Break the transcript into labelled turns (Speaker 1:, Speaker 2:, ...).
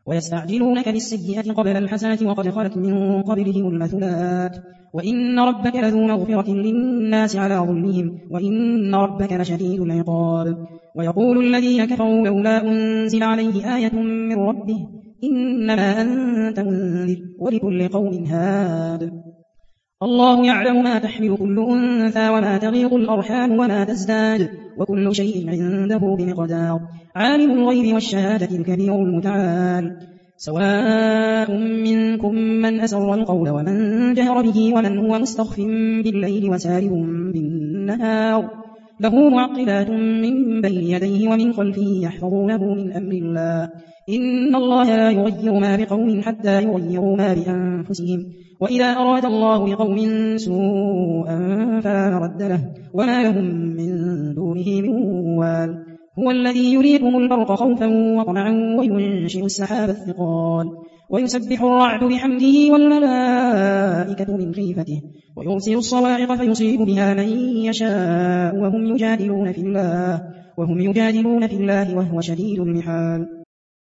Speaker 1: ويستعجلونك بالسيئة قبل الحسنة وقد خلت من قبلهم المثلات وإن ربك لذو مغفرة للناس على ظلمهم وإن ربك لشديد العقاب ويقول الذين كفروا لولا أنزل عليه آية من ربه إنما أنت منذر ولكل قوم هاد الله يعلم ما تحمل كل أنثى وما تغيض الأرحام وما تزداد وكل شيء عنده بمقدار عالم الغيب والشهادة الكبير المتعال سواء منكم من أسر القول ومن جهر به ومن هو مستخف بالليل وسارب بالنهار له معقبات من بين يديه ومن خلفه يحفظونه من أمر الله إن الله لا يغير ما بقوم حتى يغيروا ما بأنفسهم وإذا أراد الله بقوم سوءا فلا مرد له وما لهم من دونه من وال هو الذي يريكم البرق خوفا وطمعا وينشئ السحاب الثقال ويسبح الرعد بحمده والملائكة من خيفته ويرسل الصواعق فيصيب بها من يشاء وهم يجادلون في الله وهو شديد المحال